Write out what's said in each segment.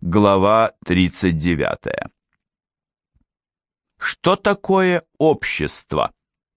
Глава 39. Что такое общество?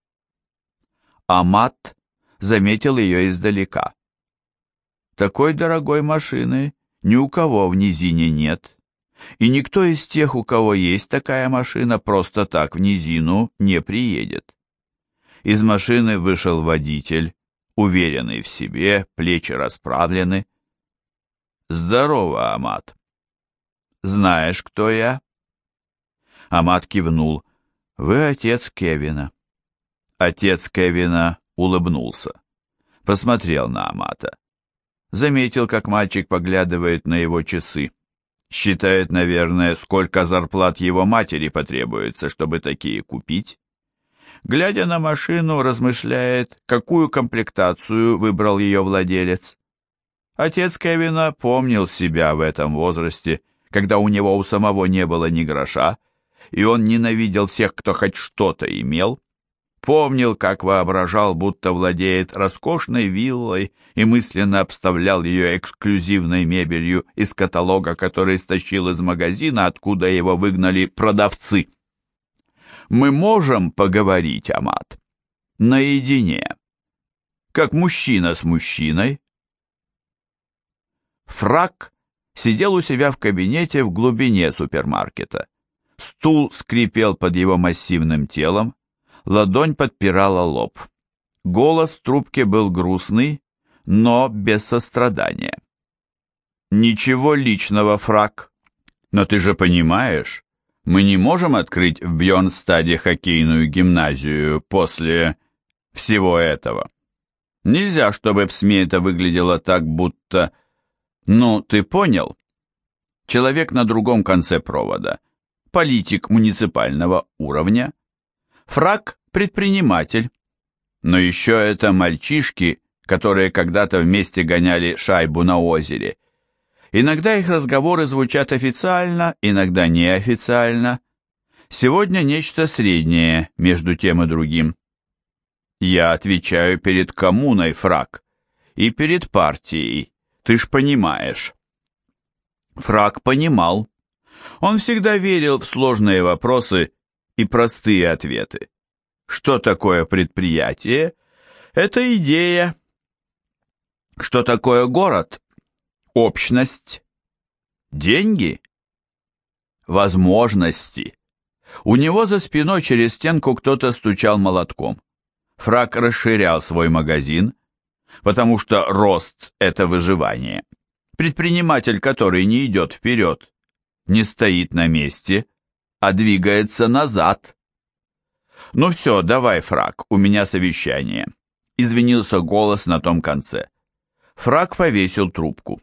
Амат заметил ее издалека. Такой дорогой машины ни у кого в низине нет, и никто из тех, у кого есть такая машина, просто так в низину не приедет. Из машины вышел водитель, уверенный в себе, плечи расправлены. «Здорово, Амат. Знаешь, кто я?» Амат кивнул. «Вы отец Кевина». Отец Кевина улыбнулся. Посмотрел на Амата. Заметил, как мальчик поглядывает на его часы. Считает, наверное, сколько зарплат его матери потребуется, чтобы такие купить. Глядя на машину, размышляет, какую комплектацию выбрал ее владелец. Отец Кевина помнил себя в этом возрасте, когда у него у самого не было ни гроша, и он ненавидел всех, кто хоть что-то имел. Помнил, как воображал, будто владеет роскошной виллой и мысленно обставлял ее эксклюзивной мебелью из каталога, который стащил из магазина, откуда его выгнали продавцы. «Мы можем поговорить, Амат, наедине, как мужчина с мужчиной?» Фрак сидел у себя в кабинете в глубине супермаркета. Стул скрипел под его массивным телом, ладонь подпирала лоб. Голос в трубке был грустный, но без сострадания. «Ничего личного, Фрак, но ты же понимаешь, мы не можем открыть в Бьорнстаде хоккейную гимназию после всего этого. Нельзя, чтобы в СМИ это выглядело так, будто... Ну, ты понял? Человек на другом конце провода, политик муниципального уровня, Фрак – предприниматель, но еще это мальчишки, которые когда-то вместе гоняли шайбу на озере. Иногда их разговоры звучат официально, иногда неофициально. Сегодня нечто среднее между тем и другим. Я отвечаю перед коммуной, Фрак, и перед партией, ты ж понимаешь. Фрак понимал. Он всегда верил в сложные вопросы и простые ответы. Что такое предприятие? Это идея. Что такое город? Общность. Деньги? Возможности. У него за спиной через стенку кто-то стучал молотком. Фрак расширял свой магазин, потому что рост – это выживание. Предприниматель, который не идет вперед, не стоит на месте, а двигается назад. «Ну все, давай, Фрак, у меня совещание», – извинился голос на том конце. Фрак повесил трубку.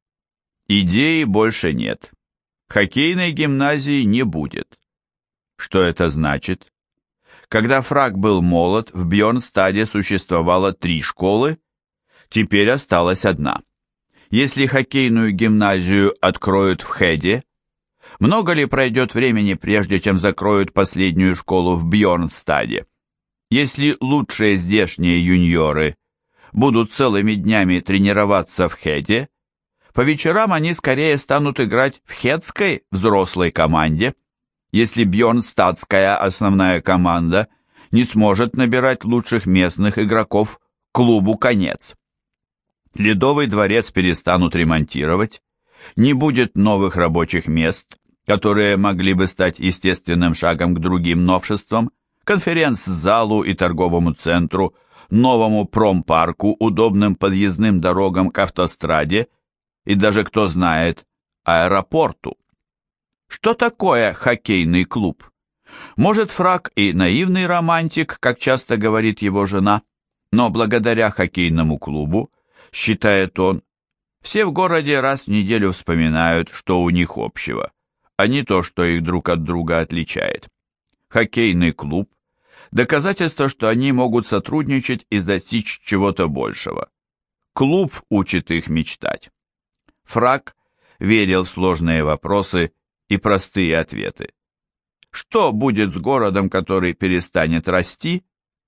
Идеи больше нет. Хоккейной гимназии не будет. Что это значит? Когда Фрак был молод, в Бьорнстаде существовало 3 школы, теперь осталась одна. Если хоккейную гимназию откроют в Хеде, много ли пройдет времени, прежде чем закроют последнюю школу в Бьорнстаде? Если лучшие здешние юниоры будут целыми днями тренироваться в Хеде, по вечерам они скорее станут играть в хедской взрослой команде. Если Бьорнстадская основная команда не сможет набирать лучших местных игроков, клубу конец. Ледовый дворец перестанут ремонтировать, не будет новых рабочих мест, которые могли бы стать естественным шагом к другим новшествам, конференц-залу и торговому центру, новому промпарку, удобным подъездным дорогам к автостраде и даже, кто знает, аэропорту. Что такое хоккейный клуб? Может, Фрак и наивный романтик, как часто говорит его жена, но благодаря хоккейному клубу, считает он, все в городе раз в неделю вспоминают, что у них общего, а не то, что их друг от друга отличает. Хоккейный клуб – доказательство, что они могут сотрудничать и достичь чего-то большего. Клуб учит их мечтать. Фрак верил в сложные вопросы и простые ответы. Что будет с городом, который перестанет расти?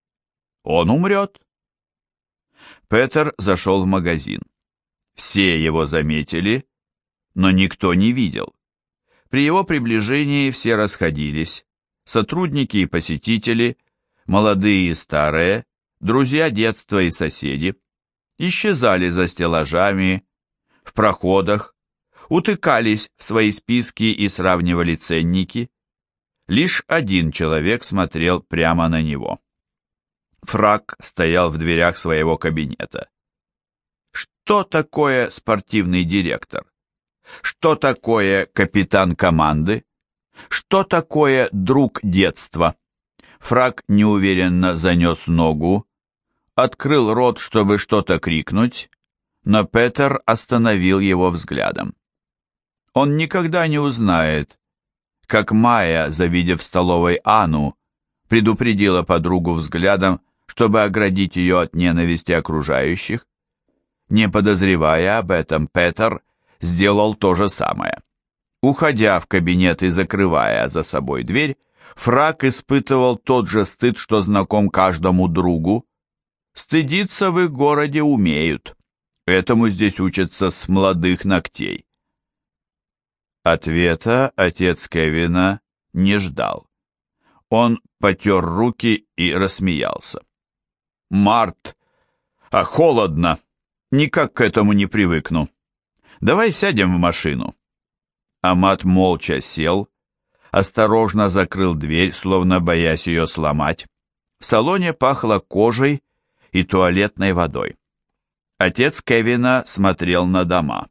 Он умрет. Петер зашел в магазин. Все его заметили, но никто не видел. При его приближении все расходились, сотрудники и посетители, молодые и старые, друзья детства и соседи, исчезали за стеллажами, в проходах, утыкались в свои списки и сравнивали ценники. Лишь один человек смотрел прямо на него. Фрак стоял в дверях своего кабинета. Что такое спортивный директор? Что такое капитан команды? Что такое друг детства? Фрак неуверенно занес ногу, открыл рот, чтобы что-то крикнуть, но Петер остановил его взглядом. Он никогда не узнает, как Майя, завидев в столовой Анну, предупредила подругу взглядом, чтобы оградить ее от ненависти окружающих. Не подозревая об этом, Петер сделал то же самое. Уходя в кабинет и закрывая за собой дверь, Фрак испытывал тот же стыд, что знаком каждому другу. Стыдиться в их городе умеют. Этому здесь учатся с молодых ногтей. Ответа отец Кевина не ждал. Он потер руки и рассмеялся. «Март! А холодно! Никак к этому не привыкну. Давай сядем в машину». Амат молча сел, осторожно закрыл дверь, словно боясь ее сломать. В салоне пахло кожей и туалетной водой. Отец Кевина смотрел на дома.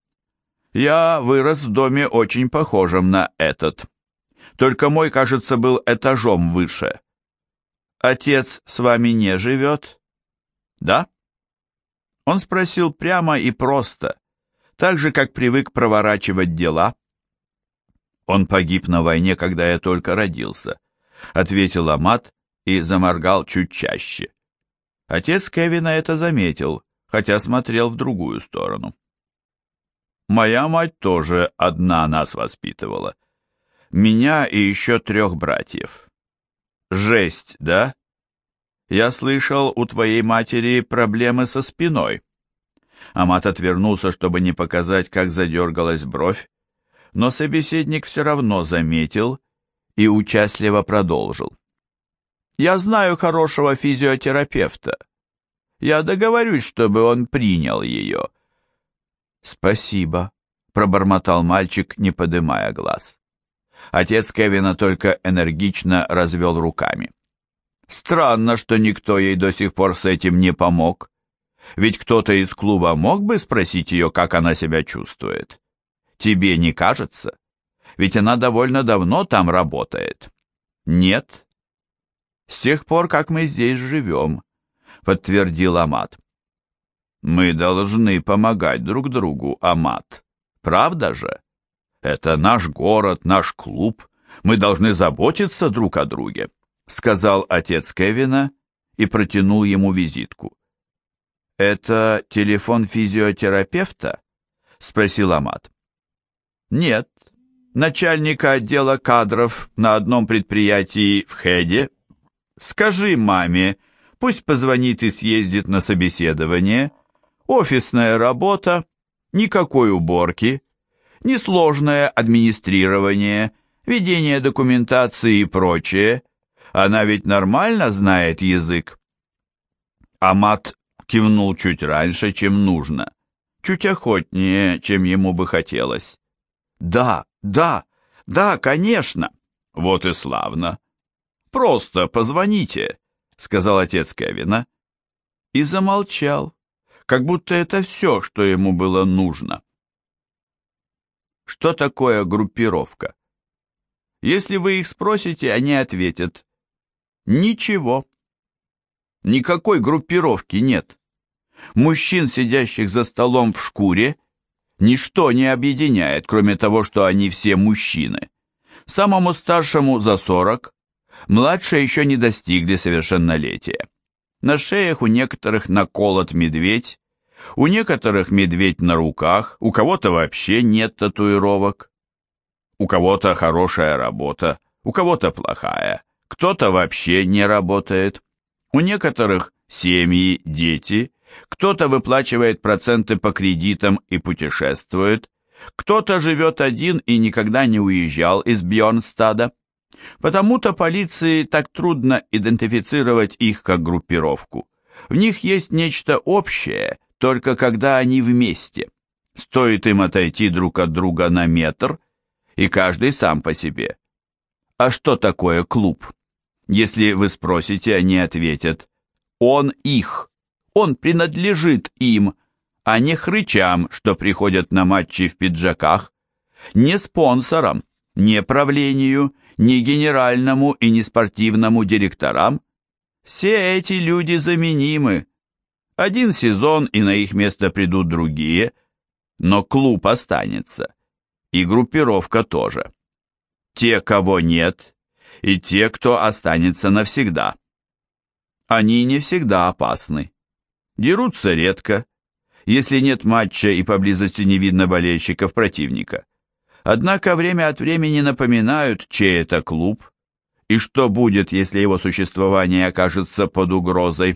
«Я вырос в доме очень похожем на этот. Только мой, кажется, был этажом выше. Отец с вами не живет?» «Да?» Он спросил прямо и просто, так же, как привык проворачивать дела. «Он погиб на войне, когда я только родился», — ответил Амат и заморгал чуть чаще. Отец Кевина это заметил, хотя смотрел в другую сторону. «Моя мать тоже одна нас воспитывала. Меня и еще 3 братьев. Жесть, да? Я слышал, у твоей матери проблемы со спиной». Амат отвернулся, чтобы не показать, как задергалась бровь, но собеседник все равно заметил и участливо продолжил. «Я знаю хорошего физиотерапевта. Я договорюсь, чтобы он принял ее». «Спасибо», — пробормотал мальчик, не подымая глаз. Отец Кевина только энергично развел руками. «Странно, что никто ей до сих пор с этим не помог. Ведь кто-то из клуба мог бы спросить ее, как она себя чувствует. Тебе не кажется? Ведь она довольно давно там работает». «Нет». «С тех пор, как мы здесь живем», — подтвердил Амат. «Мы должны помогать друг другу, Амат. Правда же? Это наш город, наш клуб. Мы должны заботиться друг о друге», — сказал отец Кевина и протянул ему визитку. «Это телефон физиотерапевта?» — спросил Амат. «Нет, начальника отдела кадров на одном предприятии в Хеде. Скажи маме, пусть позвонит и съездит на собеседование. Офисная работа, никакой уборки, несложное администрирование, ведение документации и прочее. Она ведь нормально знает язык». Амат кивнул чуть раньше, чем нужно, чуть охотнее, чем ему бы хотелось. «Да, да, да, конечно!» «Вот и славно! Просто позвоните», — сказал отец Кевина, и замолчал, как будто это все, что ему было нужно. Что такое группировка? Если вы их спросите, они ответят: ничего. Никакой группировки нет. Мужчин, сидящих за столом в шкуре, ничто не объединяет, кроме того, что они все мужчины. Самому старшему за 40, младшие еще не достигли совершеннолетия. На шеях у некоторых наколот медведь, у некоторых медведь на руках, у кого-то вообще нет татуировок. У кого-то хорошая работа, у кого-то плохая, кто-то вообще не работает. У некоторых семьи, дети, кто-то выплачивает проценты по кредитам и путешествует, Кто-то живет один и никогда не уезжал из Бьорнстада. Потому-то полиции так трудно идентифицировать их как группировку. В них есть нечто общее, только когда они вместе. Стоит им отойти друг от друга на метр, и каждый сам по себе. А что такое клуб? Если вы спросите, они ответят: он их, он принадлежит им, а не хрычам, что приходят на матчи в пиджаках, не спонсорам, не правлению, не генеральному и не спортивному директорам. Все эти люди заменимы. Один сезон, и на их место придут другие, но клуб останется, и группировка тоже. Те, кого нет, и те, кто останется навсегда. Они не всегда опасны. Дерутся редко, если нет матча и поблизости не видно болельщиков противника. Однако время от времени напоминают, чей это клуб, и что будет, если его существование окажется под угрозой.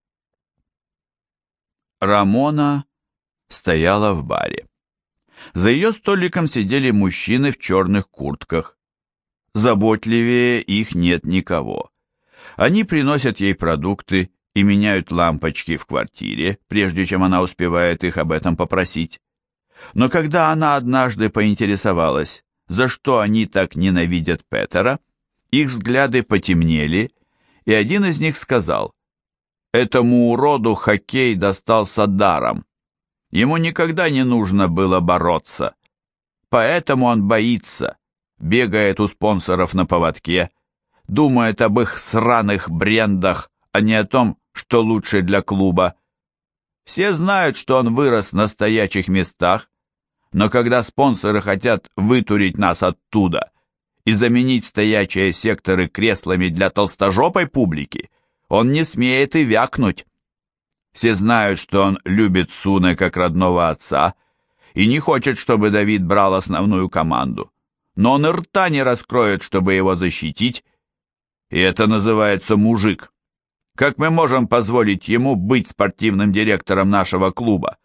Рамона стояла в баре. За ее столиком сидели мужчины в черных куртках. Заботливее их нет никого. Они приносят ей продукты и меняют лампочки в квартире, прежде чем она успевает их об этом попросить. Но когда она однажды поинтересовалась, за что они так ненавидят Петера, их взгляды потемнели, и один из них сказал: «Этому уроду хоккей достался даром. Ему никогда не нужно было бороться. Поэтому он боится, бегает у спонсоров на поводке, думает об их сраных брендах, а не о том, что лучше для клуба. Все знают, что он вырос на стоячих местах, но когда спонсоры хотят вытурить нас оттуда и заменить стоячие секторы креслами для толстожопой публики, он не смеет и вякнуть. Все знают, что он любит Суне как родного отца и не хочет, чтобы Давид брал основную команду. Но он и рта не раскроет, чтобы его защитить, и это называется мужик. Как мы можем позволить ему быть спортивным директором нашего клуба?»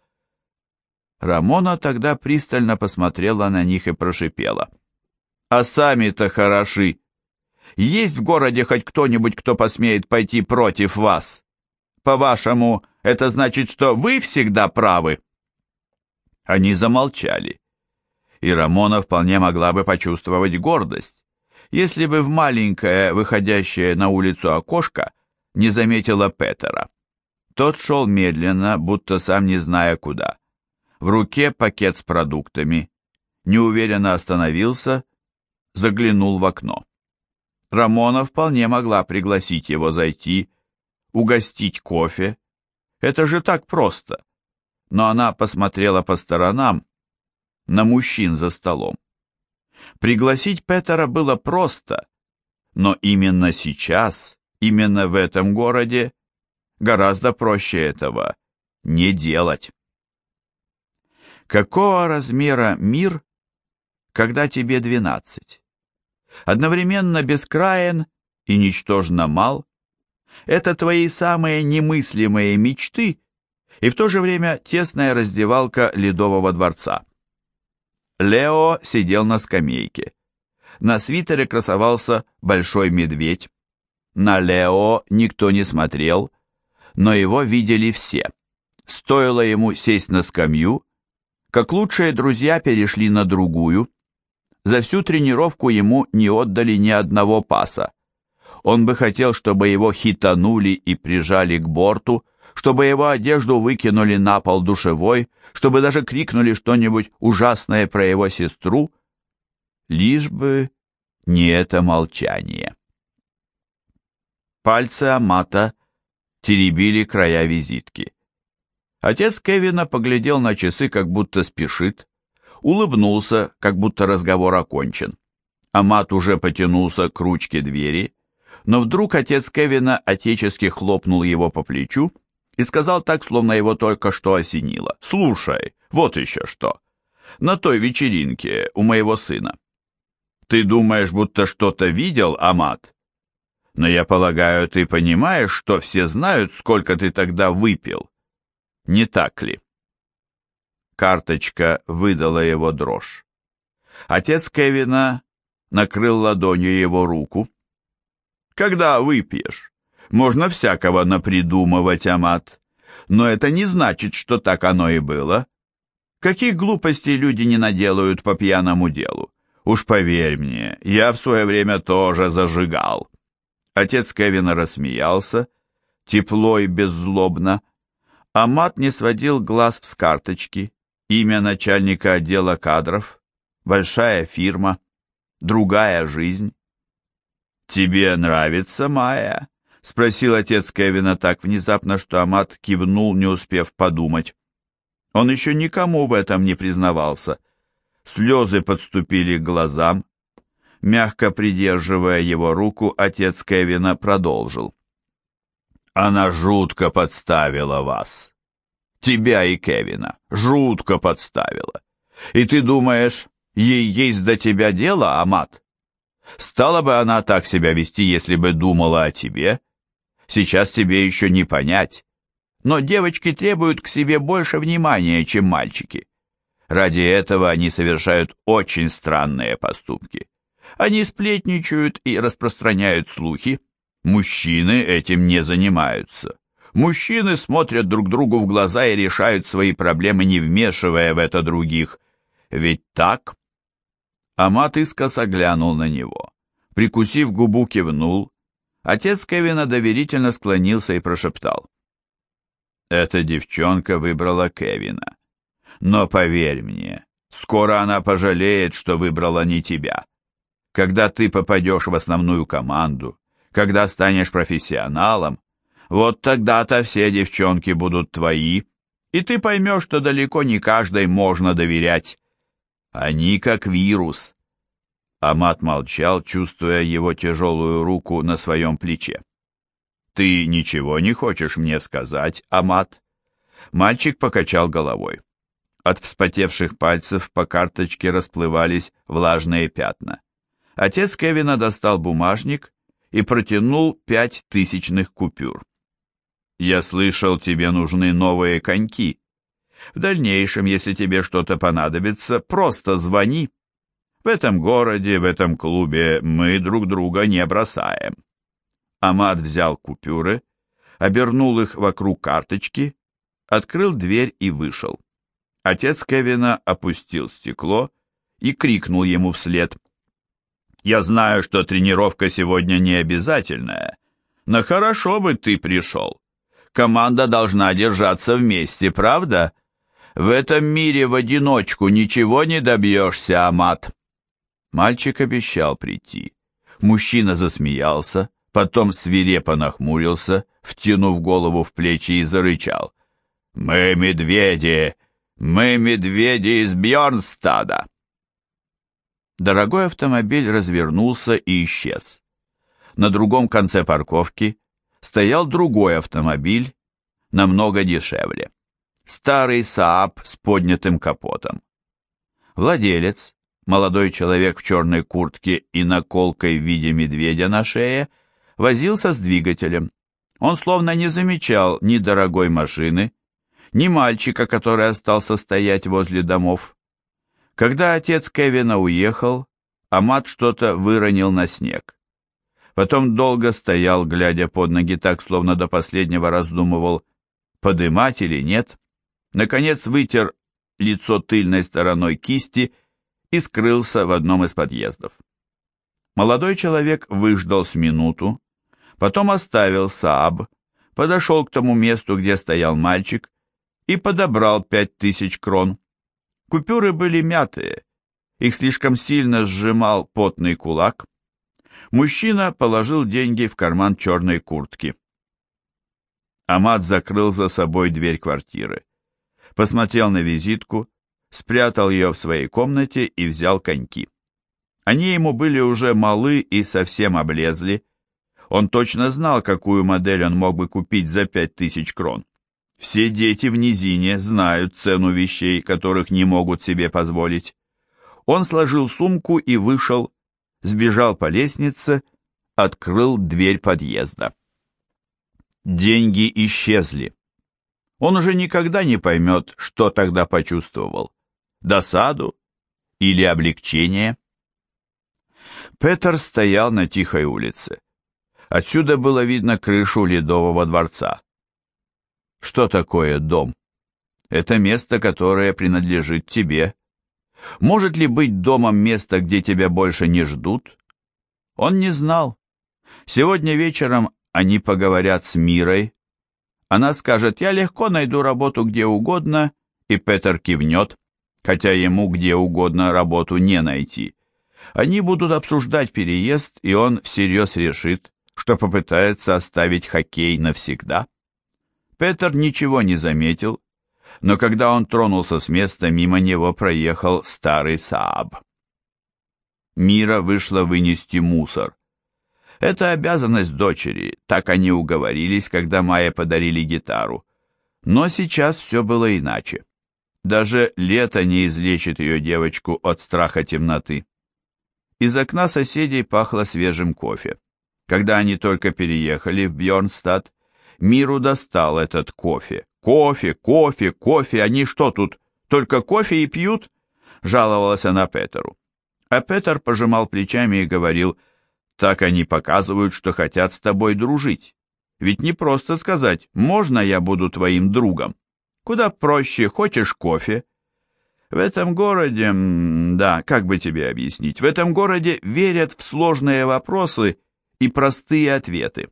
Рамона тогда пристально посмотрела на них и прошипела: «А сами-то хороши. Есть в городе хоть кто-нибудь, кто посмеет пойти против вас? По-вашему, это значит, что вы всегда правы?» Они замолчали, и Рамона вполне могла бы почувствовать гордость, если бы в маленькое, выходящее на улицу окошко не заметила Петера. Тот шел медленно, будто сам не зная куда. В руке пакет с продуктами. Неуверенно остановился, заглянул в окно. Рамона вполне могла пригласить его зайти, угостить кофе. Это же так просто. Но она посмотрела по сторонам, на мужчин за столом. Пригласить Петера было просто, но именно сейчас, именно в этом городе, гораздо проще этого не делать. Какого размера мир, когда тебе 12? Одновременно бескраен и ничтожно мал. Это твои самые немыслимые мечты и в то же время тесная раздевалка Ледового дворца. Лео сидел на скамейке. На свитере красовался большой медведь. На Лео никто не смотрел, но его видели все. Стоило ему сесть на скамью, как лучшие друзья перешли на другую. За всю тренировку ему не отдали ни одного паса. Он бы хотел, чтобы его хитанули и прижали к борту, чтобы его одежду выкинули на пол душевой, чтобы даже крикнули что-нибудь ужасное про его сестру, лишь бы не это молчание. Пальцы Амата теребили края визитки. Отец Кевина поглядел на часы, как будто спешит, улыбнулся, как будто разговор окончен. Амат уже потянулся к ручке двери, но вдруг отец Кевина отечески хлопнул его по плечу и сказал так, словно его только что осенило: «Слушай, вот еще что. На той вечеринке у моего сына. Ты думаешь, будто что-то видел, Амат? Но я полагаю, ты понимаешь, что все знают, сколько ты тогда выпил. Не так ли?» карточка выдала его дрожь. Отец Кевина накрыл ладонью его руку. «Когда выпьешь, можно всякого напридумывать, Амат, но это не значит, что так оно и было. Каких глупостей люди не наделают по пьяному делу? Уж поверь мне, я в свое время тоже зажигал». Отец Кевина рассмеялся, тепло и беззлобно. Амат не сводил глаз с карточки. Имя начальника отдела кадров, большая фирма, другая жизнь. «Тебе нравится Майя?» — спросил отец Кевина так внезапно, что Амат кивнул, не успев подумать. Он еще никому в этом не признавался. Слезы подступили к глазам. Мягко придерживая его руку, отец Кевина продолжил. «Она жутко подставила вас. Тебя и Кевина. Жутко подставила. И ты думаешь, ей есть до тебя дело, Амат? Стала бы она так себя вести, если бы думала о тебе? Сейчас тебе еще не понять. Но девочки требуют к себе больше внимания, чем мальчики. Ради этого они совершают очень странные поступки. Они сплетничают и распространяют слухи. Мужчины этим не занимаются. Мужчины смотрят друг другу в глаза и решают свои проблемы, не вмешивая в это других. Ведь так?» Амат искоса глянул на него. Прикусив губу, кивнул. Отец Кевина доверительно склонился и прошептал. «Эта девчонка выбрала Кевина. Но поверь мне, скоро она пожалеет, что выбрала не тебя. Когда ты попадешь в основную команду, когда станешь профессионалом, вот тогда-то все девчонки будут твои, и ты поймешь, что далеко не каждой можно доверять. Они как вирус». Амат молчал, чувствуя его тяжелую руку на своем плече. «Ты ничего не хочешь мне сказать, Амат?» Мальчик покачал головой. От вспотевших пальцев по карточке расплывались влажные пятна. Отец Кевина достал бумажник и протянул 5 тысячных купюр. «Я слышал, тебе нужны новые коньки. В дальнейшем, если тебе что-то понадобится, просто звони. В этом городе, в этом клубе мы друг друга не бросаем». Амат взял купюры, обернул их вокруг карточки, открыл дверь и вышел. Отец Кевина опустил стекло и крикнул ему вслед. «Я знаю, что тренировка сегодня не обязательная, но хорошо бы ты пришел. Команда должна держаться вместе, правда? В этом мире в одиночку ничего не добьешься, Амат». Мальчик обещал прийти. Мужчина засмеялся, потом свирепо нахмурился, втянув голову в плечи и зарычал. «Мы медведи! Мы медведи из Бьернстада!» Дорогой автомобиль развернулся и исчез. На другом конце парковки стоял другой автомобиль, намного дешевле. Старый Saab с поднятым капотом. Владелец, молодой человек в черной куртке и наколкой в виде медведя на шее, возился с двигателем. Он словно не замечал ни дорогой машины, ни мальчика, который остался стоять возле домов. Когда отец Кевина уехал, Амат что-то выронил на снег. Потом долго стоял, глядя под ноги так, словно до последнего раздумывал, подымать или нет. Наконец вытер лицо тыльной стороной кисти и скрылся в одном из подъездов. Молодой человек выждал с минуту, потом оставил Saab, подошел к тому месту, где стоял мальчик, и подобрал 5000 крон. Купюры были мятые, их слишком сильно сжимал потный кулак. Мужчина положил деньги в карман черной куртки. Амат закрыл за собой дверь квартиры, посмотрел на визитку, спрятал ее в своей комнате и взял коньки. Они ему были уже малы и совсем облезли. Он точно знал, какую модель он мог бы купить за 5000 крон. Все дети в низине знают цену вещей, которых не могут себе позволить. Он сложил сумку и вышел, сбежал по лестнице, открыл дверь подъезда. Деньги исчезли. Он уже никогда не поймет, что тогда почувствовал. Досаду или облегчение? Петер стоял на тихой улице. Отсюда было видно крышу Ледового дворца. Что такое дом? Это место, которое принадлежит тебе. Может ли быть домом место, где тебя больше не ждут? Он не знал. Сегодня вечером они поговорят с Мирой. Она скажет: «Я легко найду работу где угодно», и Петер кивнет, хотя ему где угодно работу не найти. Они будут обсуждать переезд, и он всерьез решит, что попытается оставить хоккей навсегда. Петер ничего не заметил, но когда он тронулся с места, мимо него проехал старый Сааб. Мира вышла вынести мусор. Это обязанность дочери, так они уговорились, когда Майе подарили гитару. Но сейчас все было иначе. Даже лето не излечит ее девочку от страха темноты. Из окна соседей пахло свежим кофе. Когда они только переехали в Бьорнстад, Миру достал этот кофе. «Кофе, кофе, кофе, они что тут, только кофе и пьют?» — жаловалась она Петеру. А Петер пожимал плечами и говорил: «Так они показывают, что хотят с тобой дружить. Ведь не просто сказать: можно я буду твоим другом? Куда проще: хочешь кофе?» В этом городе, да, как бы тебе объяснить, в этом городе верят в сложные вопросы и простые ответы.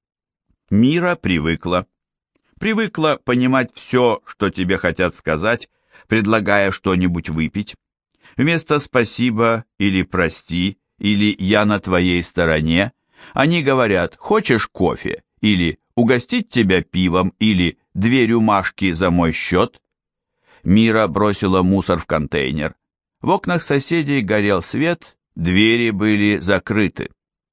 Мира привыкла. Привыкла понимать все, что тебе хотят сказать, предлагая что-нибудь выпить. Вместо «спасибо» или «прости» или «я на твоей стороне» они говорят: «хочешь кофе?» или «угостить тебя пивом» или «2 рюмашки за мой счет». Мира бросила мусор в контейнер. В окнах соседей горел свет, двери были закрыты.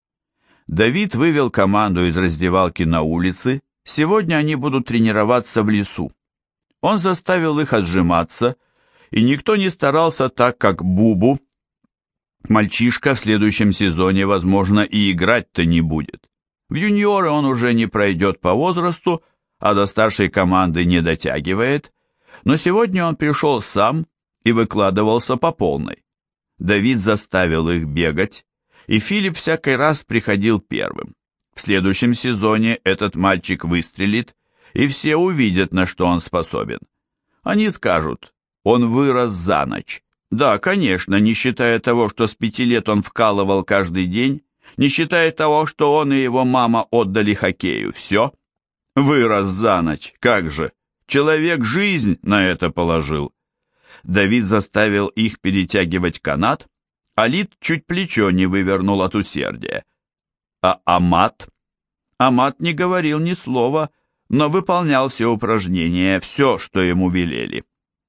Давид вывел команду из раздевалки на улицы. Сегодня они будут тренироваться в лесу. Он заставил их отжиматься, и никто не старался так, как Бубу. Мальчишка в следующем сезоне, возможно, и играть-то не будет. В юниоры он уже не пройдет по возрасту, а до старшей команды не дотягивает, но сегодня он пришел сам и выкладывался по полной. Давид заставил их бегать, и Филипп всякий раз приходил первым. В следующем сезоне этот мальчик выстрелит, и все увидят, на что он способен. Они скажут: он вырос за ночь. Да, конечно, не считая того, что с 5 лет он вкалывал каждый день, не считая того, что он и его мама отдали хоккею. Все. Вырос за ночь. Как же? Человек жизнь на это положил. Давид заставил их перетягивать канат, а Лид чуть плечо не вывернул от усердия. А Амат? Амат не говорил ни слова, но выполнял все упражнения, все, что ему велели.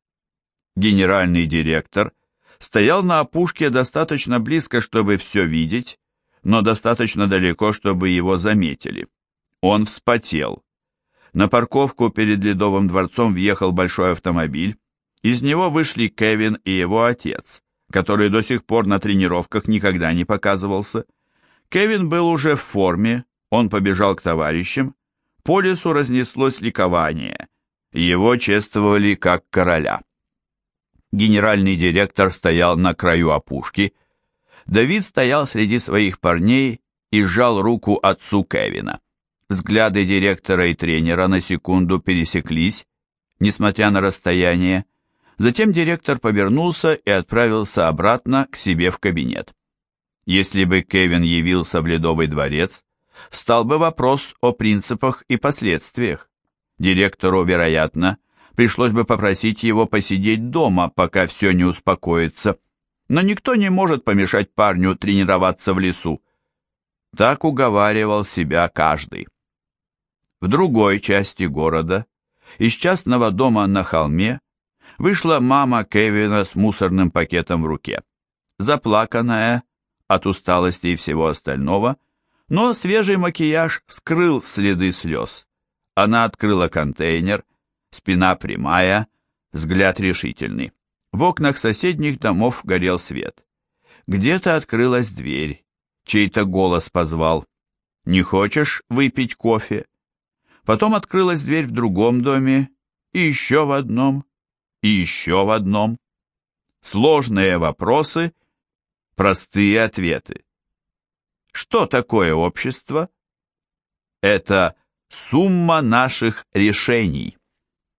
Генеральный директор стоял на опушке достаточно близко, чтобы все видеть, но достаточно далеко, чтобы его заметили. Он вспотел. На парковку перед Ледовым дворцом въехал большой автомобиль. Из него вышли Кевин и его отец, который до сих пор на тренировках никогда не показывался. Кевин был уже в форме, он побежал к товарищам. По лесу разнеслось ликование. Его чествовали как короля. Генеральный директор стоял на краю опушки. Давид стоял среди своих парней и сжал руку отцу Кевина. Взгляды директора и тренера на секунду пересеклись, несмотря на расстояние. Затем директор повернулся и отправился обратно к себе в кабинет. Если бы Кевин явился в Ледовый дворец, встал бы вопрос о принципах и последствиях. Директору, вероятно, пришлось бы попросить его посидеть дома, пока все не успокоится. Но никто не может помешать парню тренироваться в лесу. Так уговаривал себя каждый. В другой части города, из частного дома на холме, вышла мама Кевина с мусорным пакетом в руке. Заплаканная от усталости и всего остального, но свежий макияж скрыл следы слез. Она открыла контейнер, спина прямая, взгляд решительный. В окнах соседних домов горел свет. Где-то открылась дверь, чей-то голос позвал: «Не хочешь выпить кофе?» Потом открылась дверь в другом доме, и еще в одном, и еще в одном. Сложные вопросы, простые ответы. Что такое общество? Это сумма наших решений.